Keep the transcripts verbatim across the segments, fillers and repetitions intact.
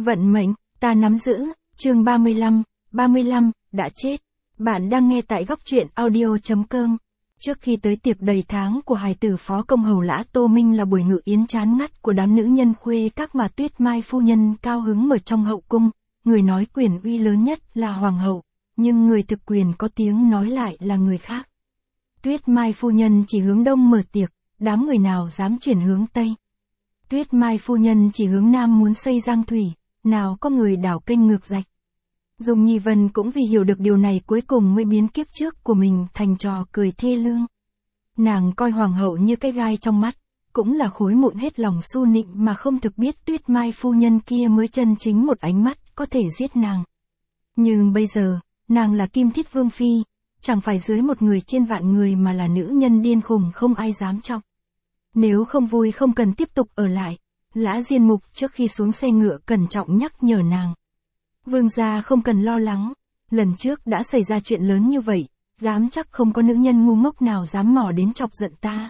Vận mệnh, ta nắm giữ, chương ba mươi lăm, ba mươi lăm, đã chết. Bạn đang nghe tại góc truyện audio.com. Trước khi tới tiệc đầy tháng của hài tử phó công hầu Lã Tô Minh là buổi ngự yến chán ngắt của đám nữ nhân khuê các mà Tuyết Mai phu nhân cao hứng mở trong hậu cung, người nói quyền uy lớn nhất là hoàng hậu, nhưng người thực quyền có tiếng nói lại là người khác. Tuyết Mai phu nhân chỉ hướng đông mở tiệc, đám người nào dám chuyển hướng tây. Tuyết Mai phu nhân chỉ hướng nam muốn xây giang thủy, nào có người đảo kênh ngược rạch. Dung Nhi Vân cũng vì hiểu được điều này cuối cùng mới biến kiếp trước của mình thành trò cười thê lương. Nàng coi hoàng hậu như cái gai trong mắt, cũng là khối mụn hết lòng su nịnh mà không thực biết Tuyết Mai phu nhân kia mới chân chính một ánh mắt có thể giết nàng. Nhưng bây giờ, nàng là Kim Thiết Vương Phi, chẳng phải dưới một người trên vạn người mà là nữ nhân điên khùng không ai dám trọng. Nếu không vui không cần tiếp tục ở lại, Lã Diên Mục trước khi xuống xe ngựa cẩn trọng nhắc nhở nàng. Vương gia không cần lo lắng, lần trước đã xảy ra chuyện lớn như vậy, dám chắc không có nữ nhân ngu ngốc nào dám mò đến chọc giận ta.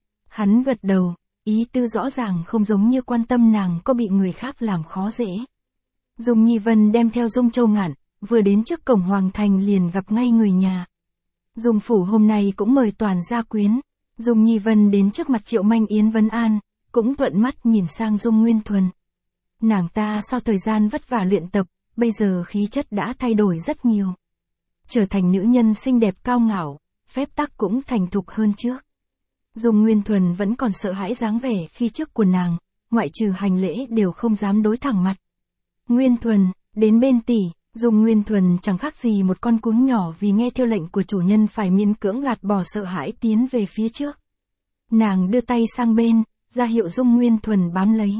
Hắn gật đầu, ý tư rõ ràng không giống như quan tâm nàng có bị người khác làm khó dễ. Dung Nhi Vân đem theo Dung Châu Ngạn, vừa đến trước cổng hoàng thành liền gặp ngay người nhà. Dung phủ hôm nay cũng mời toàn gia quyến. Dung Nhi Vân đến trước mặt Triệu Manh Yến vấn an, cũng thuận mắt nhìn sang Dung Nguyên Thuần. Nàng ta sau thời gian vất vả luyện tập, bây giờ khí chất đã thay đổi rất nhiều. Trở thành nữ nhân xinh đẹp cao ngạo, phép tắc cũng thành thục hơn trước. Dung Nguyên Thuần vẫn còn sợ hãi dáng vẻ khi trước của nàng, ngoại trừ hành lễ đều không dám đối thẳng mặt. Nguyên Thuần, đến bên tỷ. Dung Nguyên Thuần chẳng khác gì một con cún nhỏ vì nghe theo lệnh của chủ nhân phải miễn cưỡng gạt bỏ sợ hãi tiến về phía trước. Nàng đưa tay sang bên, ra hiệu Dung Nguyên Thuần bám lấy.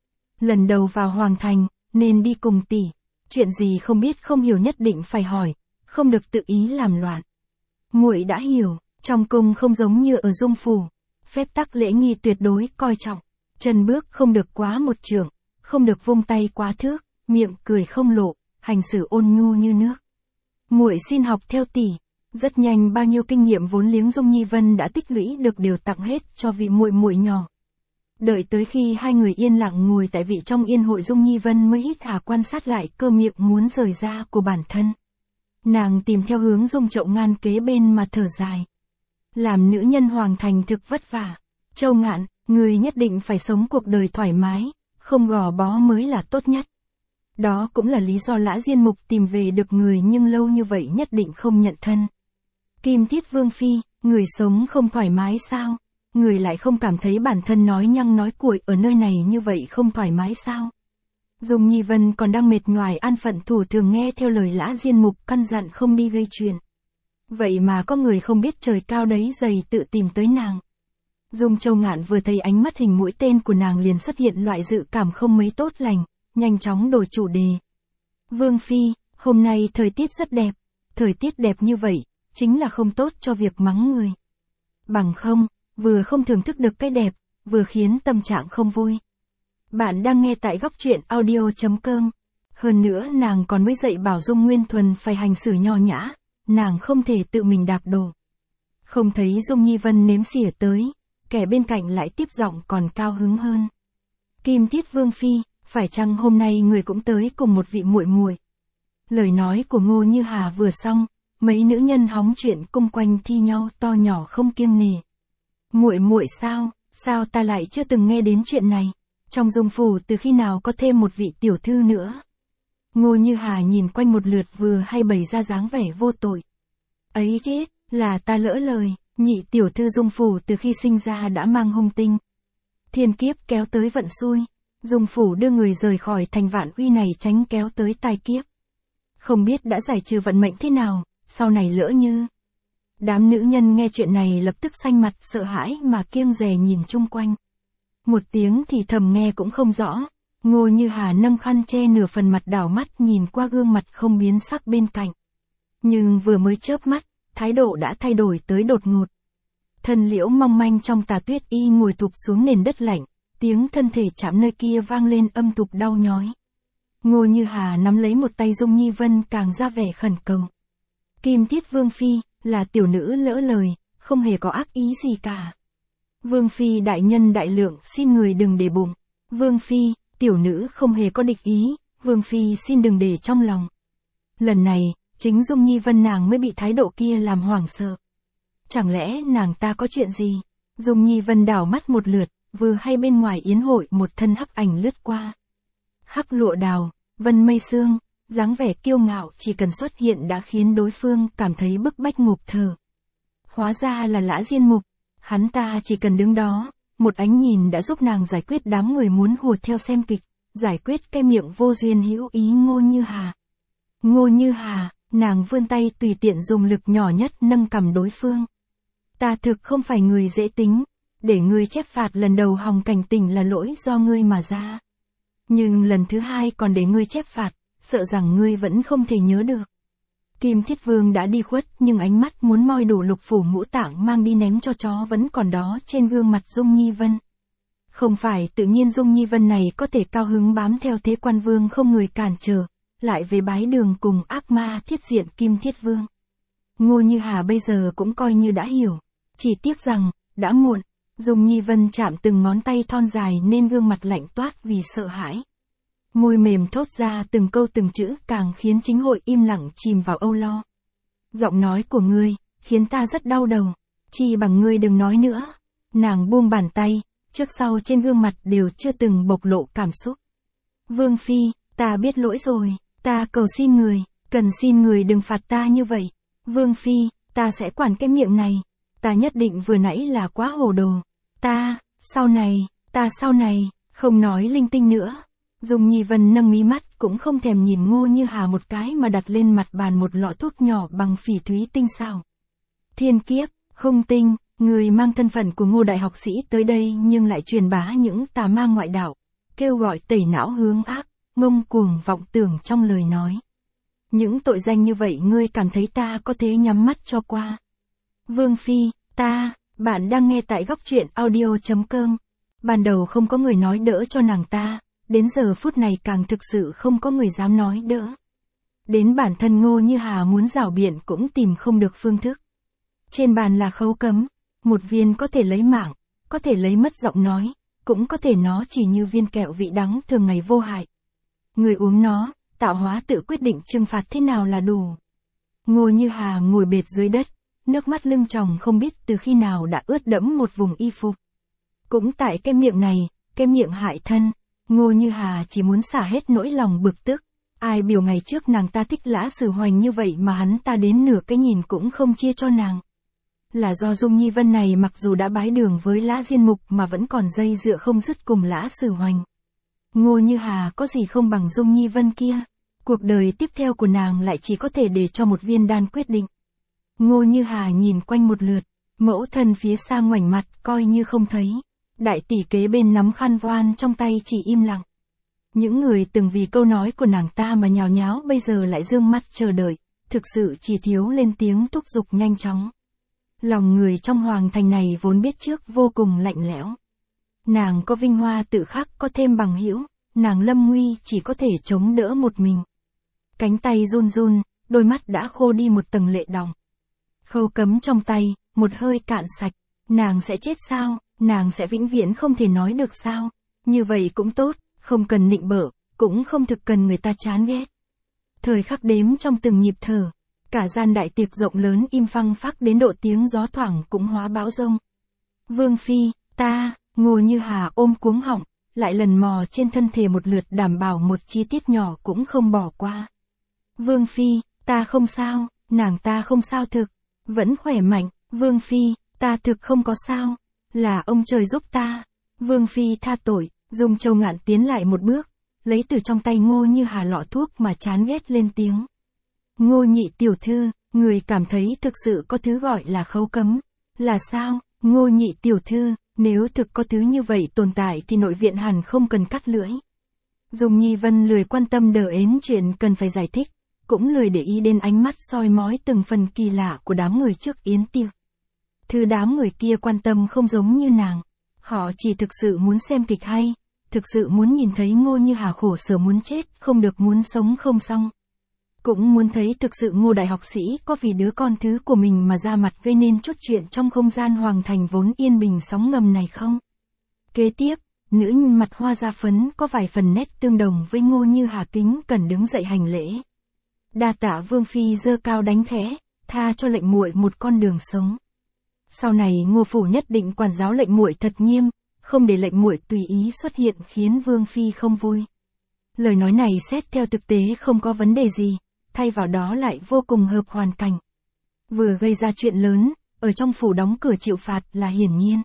Lần đầu vào hoàng thành, nên đi cùng tỷ. Chuyện gì không biết không hiểu nhất định phải hỏi, không được tự ý làm loạn. Muội đã hiểu, trong cung không giống như ở Dung phủ, phép tắc lễ nghi tuyệt đối coi trọng. Chân bước không được quá một trượng, không được vung tay quá thước, miệng cười không lộ, hành xử ôn nhu như nước. Muội xin học theo tỷ. Rất nhanh bao nhiêu kinh nghiệm vốn liếng Dung Nhi Vân đã tích lũy được đều tặng hết cho vị muội muội nhỏ. Đợi tới khi hai người yên lặng ngồi tại vị trong yên hội, Dung Nhi Vân mới hít hà quan sát lại cơ miệng muốn rời ra của bản thân. Nàng tìm theo hướng Dung Chậu Ngạn kế bên mà thở dài. Làm nữ nhân hoàng thành thực vất vả. Châu Ngạn, người nhất định phải sống cuộc đời thoải mái, không gò bó mới là tốt nhất. Đó cũng là lý do Lã Diên Mục tìm về được người nhưng lâu như vậy nhất định không nhận thân. Kim Thiết Vương Phi, người sống không thoải mái sao? Người lại không cảm thấy bản thân nói nhăng nói cuội ở nơi này như vậy không thoải mái sao? Dung Nhi Vân còn đang mệt nhoài an phận thủ thường nghe theo lời Lã Diên Mục căn dặn không đi gây chuyện. Vậy mà có người không biết trời cao đấy dày tự tìm tới nàng. Dung Châu Ngạn vừa thấy ánh mắt hình mũi tên của nàng liền xuất hiện loại dự cảm không mấy tốt lành, nhanh chóng đổi chủ đề. Vương Phi, hôm nay thời tiết rất đẹp, thời tiết đẹp như vậy, chính là không tốt cho việc mắng người. Bằng không, vừa không thưởng thức được cái đẹp, vừa khiến tâm trạng không vui. Bạn đang nghe tại góc truyện audio.com. Hơn nữa nàng còn mới dạy bảo Dung Nguyên Thuần phải hành xử nho nhã, nàng không thể tự mình đạp đổ. Không thấy Dung Nhi Vân nếm xỉa tới, kẻ bên cạnh lại tiếp giọng còn cao hứng hơn. Kim Thiết Vương Phi, phải chăng hôm nay người cũng tới cùng một vị muội muội? Lời nói của Ngô Như Hà vừa xong, mấy nữ nhân hóng chuyện cung quanh thi nhau to nhỏ không kiêng nể. Muội muội sao, sao ta lại chưa từng nghe đến chuyện này? Trong Dung phủ từ khi nào có thêm một vị tiểu thư nữa? Ngô Như Hà nhìn quanh một lượt vừa hay bày ra dáng vẻ vô tội. Ấy chết, là ta lỡ lời, nhị tiểu thư Dung phủ từ khi sinh ra đã mang hung tinh. Thiên kiếp kéo tới vận xui. Dung phủ đưa người rời khỏi thành Vạn Uy này tránh kéo tới tai kiếp. Không biết đã giải trừ vận mệnh thế nào, sau này lỡ như. Đám nữ nhân nghe chuyện này lập tức xanh mặt sợ hãi mà kiêng dè nhìn chung quanh. Một tiếng thì thầm nghe cũng không rõ. Ngô Như Hà nâng khăn che nửa phần mặt đảo mắt nhìn qua gương mặt không biến sắc bên cạnh. Nhưng vừa mới chớp mắt, thái độ đã thay đổi tới đột ngột. Thân liễu mong manh trong tà tuyết y ngồi thụp xuống nền đất lạnh. Tiếng thân thể chạm nơi kia vang lên âm thụp đau nhói. Ngô Như Hà nắm lấy một tay Dung Nhi Vân càng ra vẻ khẩn cầu. Kim Thiết Vương Phi, là tiểu nữ lỡ lời, không hề có ác ý gì cả. Vương Phi đại nhân đại lượng xin người đừng để bụng. Vương Phi, tiểu nữ không hề có địch ý, Vương Phi xin đừng để trong lòng. Lần này, chính Dung Nhi Vân nàng mới bị thái độ kia làm hoảng sợ. Chẳng lẽ nàng ta có chuyện gì? Dung Nhi Vân đảo mắt một lượt, vừa hay bên ngoài yến hội một thân hắc ảnh lướt qua. Hắc lụa đào, vân mây sương, dáng vẻ kiêu ngạo chỉ cần xuất hiện đã khiến đối phương cảm thấy bức bách ngộp thở. Hóa ra là Lã Diên Mục, hắn ta chỉ cần đứng đó, một ánh nhìn đã giúp nàng giải quyết đám người muốn hùa theo xem kịch, giải quyết cái miệng vô duyên hữu ý Ngô Như Hà. Ngô Như Hà, nàng vươn tay tùy tiện dùng lực nhỏ nhất nâng cầm đối phương. Ta thực không phải người dễ tính, để ngươi chép phạt lần đầu hòng cảnh tỉnh là lỗi do ngươi mà ra. Nhưng lần thứ hai còn để ngươi chép phạt, sợ rằng ngươi vẫn không thể nhớ được. Kim Thiết Vương đã đi khuất nhưng ánh mắt muốn moi đủ lục phủ ngũ tạng mang đi ném cho chó vẫn còn đó trên gương mặt Dung Nhi Vân. Không phải tự nhiên Dung Nhi Vân này có thể cao hứng bám theo Thế Quan Vương không người cản trở, lại về bái đường cùng ác ma thiết diện Kim Thiết Vương. Ngô Như Hà bây giờ cũng coi như đã hiểu, chỉ tiếc rằng, đã muộn. Dung Nhi Vân chạm từng ngón tay thon dài nên gương mặt lạnh toát vì sợ hãi. Môi mềm thốt ra từng câu từng chữ càng khiến chính hội im lặng chìm vào âu lo. Giọng nói của ngươi, khiến ta rất đau đầu, chi bằng ngươi đừng nói nữa. Nàng buông bàn tay, trước sau trên gương mặt đều chưa từng bộc lộ cảm xúc. Vương Phi, ta biết lỗi rồi, ta cầu xin người, cần xin người đừng phạt ta như vậy. Vương Phi, ta sẽ quản cái miệng này. Ta nhất định vừa nãy là quá hồ đồ. Ta, sau này, ta sau này, không nói linh tinh nữa. Dung Nhi Vân nâng mí mắt cũng không thèm nhìn Ngô Như Hà một cái mà đặt lên mặt bàn một lọ thuốc nhỏ bằng phỉ thúy tinh xảo. Thiên kiếp, hung tinh, người mang thân phận của Ngô đại học sĩ tới đây nhưng lại truyền bá những tà ma ngoại đạo, kêu gọi tẩy não hướng ác, ngông cuồng vọng tưởng trong lời nói. Những tội danh như vậy ngươi cảm thấy ta có thể nhắm mắt cho qua? Vương Phi, ta, bạn đang nghe tại góc truyện audio chấm com. Ban đầu không có người nói đỡ cho nàng ta, đến giờ phút này càng thực sự không có người dám nói đỡ. Đến bản thân Ngô Như Hà muốn rảo biện cũng tìm không được phương thức. Trên bàn là khấu cấm, một viên có thể lấy mạng, có thể lấy mất giọng nói, cũng có thể nó chỉ như viên kẹo vị đắng thường ngày vô hại. Người uống nó, tạo hóa tự quyết định trừng phạt thế nào là đủ. Ngô Như Hà ngồi bệt dưới đất, nước mắt lưng tròng không biết từ khi nào đã ướt đẫm một vùng y phục. Cũng tại cái miệng này, cái miệng hại thân, Ngô Như Hà chỉ muốn xả hết nỗi lòng bực tức. Ai biểu ngày trước nàng ta thích Lã Sử Hoành như vậy mà hắn ta đến nửa cái nhìn cũng không chia cho nàng. Là do Dung Nhi Vân này mặc dù đã bái đường với Lã Diên Mục mà vẫn còn dây dựa không dứt cùng Lã Sử Hoành. Ngô Như Hà có gì không bằng Dung Nhi Vân kia. Cuộc đời tiếp theo của nàng lại chỉ có thể để cho một viên đan quyết định. Ngô Như Hà nhìn quanh một lượt, mẫu thân phía xa ngoảnh mặt coi như không thấy. Đại tỷ kế bên nắm khăn voan trong tay chỉ im lặng. Những người từng vì câu nói của nàng ta mà nhào nháo bây giờ lại dương mắt chờ đợi, thực sự chỉ thiếu lên tiếng thúc giục nhanh chóng. Lòng người trong hoàng thành này vốn biết trước vô cùng lạnh lẽo. Nàng có vinh hoa tự khắc có thêm bằng hữu, nàng lâm nguy chỉ có thể chống đỡ một mình. Cánh tay run run, đôi mắt đã khô đi một tầng lệ đọng. Khâu cấm trong tay, một hơi cạn sạch, nàng sẽ chết sao, nàng sẽ vĩnh viễn không thể nói được sao, như vậy cũng tốt, không cần nịnh bợ, cũng không thực cần người ta chán ghét. Thời khắc đếm trong từng nhịp thở, cả gian đại tiệc rộng lớn im phăng phắc đến độ tiếng gió thoảng cũng hóa bão rông. Vương Phi, ta, Ngô Như Hà ôm cuống họng, lại lần mò trên thân thể một lượt đảm bảo một chi tiết nhỏ cũng không bỏ qua. Vương Phi, ta không sao, nàng ta không sao thực, vẫn khỏe mạnh, Vương Phi, ta thực không có sao, là ông trời giúp ta. Vương Phi tha tội, Dung Châu Ngạn tiến lại một bước, lấy từ trong tay Ngô Như Hà lọ thuốc mà chán ghét lên tiếng. Ngô nhị tiểu thư, người cảm thấy thực sự có thứ gọi là khấu cấm, là sao? Ngô nhị tiểu thư, nếu thực có thứ như vậy tồn tại thì nội viện hẳn không cần cắt lưỡi. Dung Nhi Vân lười quan tâm đờ ến chuyện cần phải giải thích, cũng lười để ý đến ánh mắt soi mói từng phần kỳ lạ của đám người trước yến tiệc. Thứ đám người kia quan tâm không giống như nàng, họ chỉ thực sự muốn xem kịch hay, thực sự muốn nhìn thấy Ngô Như Hà khổ sở muốn chết, không được muốn sống không xong. Cũng muốn thấy thực sự Ngô đại học sĩ có vì đứa con thứ của mình mà ra mặt gây nên chút chuyện trong không gian hoàng thành vốn yên bình sóng ngầm này không. Kế tiếp, nữ nhân mặt hoa da phấn có vài phần nét tương đồng với Ngô Như Hà kính cần đứng dậy hành lễ. Đa tạ Vương phi giơ cao đánh khẽ, tha cho lệnh muội một con đường sống. Sau này Ngô phủ nhất định quản giáo lệnh muội thật nghiêm, không để lệnh muội tùy ý xuất hiện khiến Vương phi không vui. Lời nói này xét theo thực tế không có vấn đề gì, thay vào đó lại vô cùng hợp hoàn cảnh. Vừa gây ra chuyện lớn, ở trong phủ đóng cửa chịu phạt là hiển nhiên.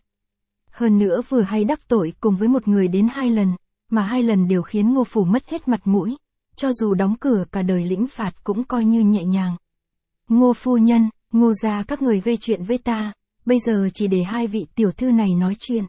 Hơn nữa vừa hay đắc tội cùng với một người đến hai lần, mà hai lần đều khiến Ngô phủ mất hết mặt mũi, cho dù đóng cửa cả đời lĩnh phạt cũng coi như nhẹ nhàng. Ngô phu nhân, Ngô gia các người gây chuyện với ta, bây giờ chỉ để hai vị tiểu thư này nói chuyện.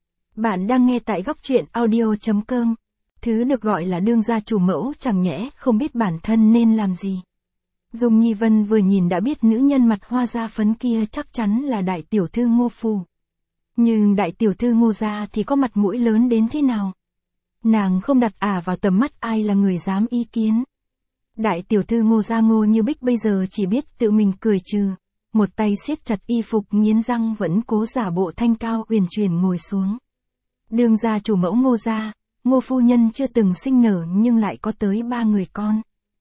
Bạn đang nghe tại góc truyện audio chấm com. Thứ được gọi là đương gia chủ mẫu chẳng nhẽ không biết bản thân nên làm gì. Dung Nhi Vân vừa nhìn đã biết nữ nhân mặt hoa da phấn kia chắc chắn là đại tiểu thư Ngô phủ. Nhưng đại tiểu thư Ngô gia thì có mặt mũi lớn đến thế nào? Nàng không đặt ả vào tầm mắt ai là người dám ý kiến. Đại tiểu thư Ngô gia Ngô Như Bích bây giờ chỉ biết tự mình cười trừ, một tay siết chặt y phục nghiến răng vẫn cố giả bộ thanh cao uyển chuyển ngồi xuống. Đương gia chủ mẫu Ngô gia, Ngô phu nhân chưa từng sinh nở nhưng lại có tới ba người con.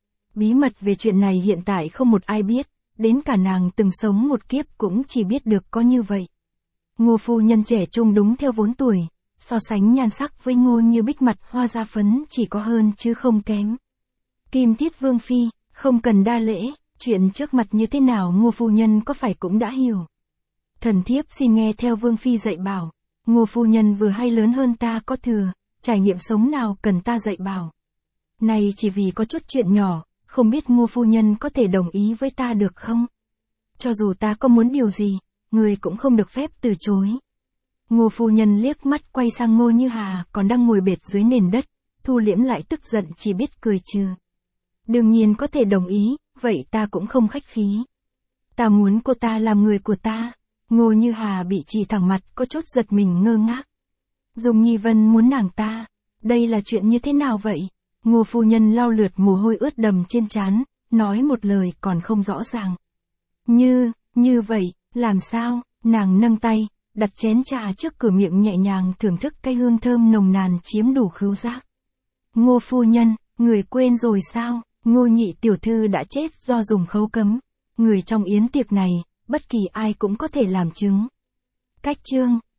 Bí mật về chuyện này hiện tại không một ai biết, đến cả nàng từng sống một kiếp cũng chỉ biết được có như vậy. Ngô phu nhân trẻ trung đúng theo vốn tuổi, so sánh nhan sắc với Ngô Như Bích mặt hoa da phấn chỉ có hơn chứ không kém. Kim Thiết Vương phi, không cần đa lễ, chuyện trước mặt như thế nào Ngô phu nhân có phải cũng đã hiểu. Thần thiếp xin nghe theo Vương phi dạy bảo, Ngô phu nhân vừa hay lớn hơn ta có thừa, trải nghiệm sống nào cần ta dạy bảo. Này chỉ vì có chút chuyện nhỏ, không biết Ngô phu nhân có thể đồng ý với ta được không? Cho dù ta có muốn điều gì, người cũng không được phép từ chối. Ngô phu nhân liếc mắt quay sang Ngô Như Hà còn đang ngồi bệt dưới nền đất, thu liễm lại tức giận chỉ biết cười trừ. Đương nhiên có thể đồng ý, vậy ta cũng không khách khí. Ta muốn cô ta làm người của ta. Ngô Như Hà bị chỉ thẳng mặt có chút giật mình ngơ ngác. Dung Nhi Vân muốn nàng ta, đây là chuyện như thế nào vậy? Ngô phu nhân lau lượt mồ hôi ướt đầm trên trán, nói một lời còn không rõ ràng. Như, như vậy, làm sao? Nàng nâng tay, đặt chén trà trước cửa miệng nhẹ nhàng thưởng thức cái hương thơm nồng nàn chiếm đủ khứu giác. Ngô phu nhân, người quên rồi sao? Ngô nhị tiểu thư đã chết do dùng khấu cấm. Người trong yến tiệc này, bất kỳ ai cũng có thể làm chứng. Cách chương,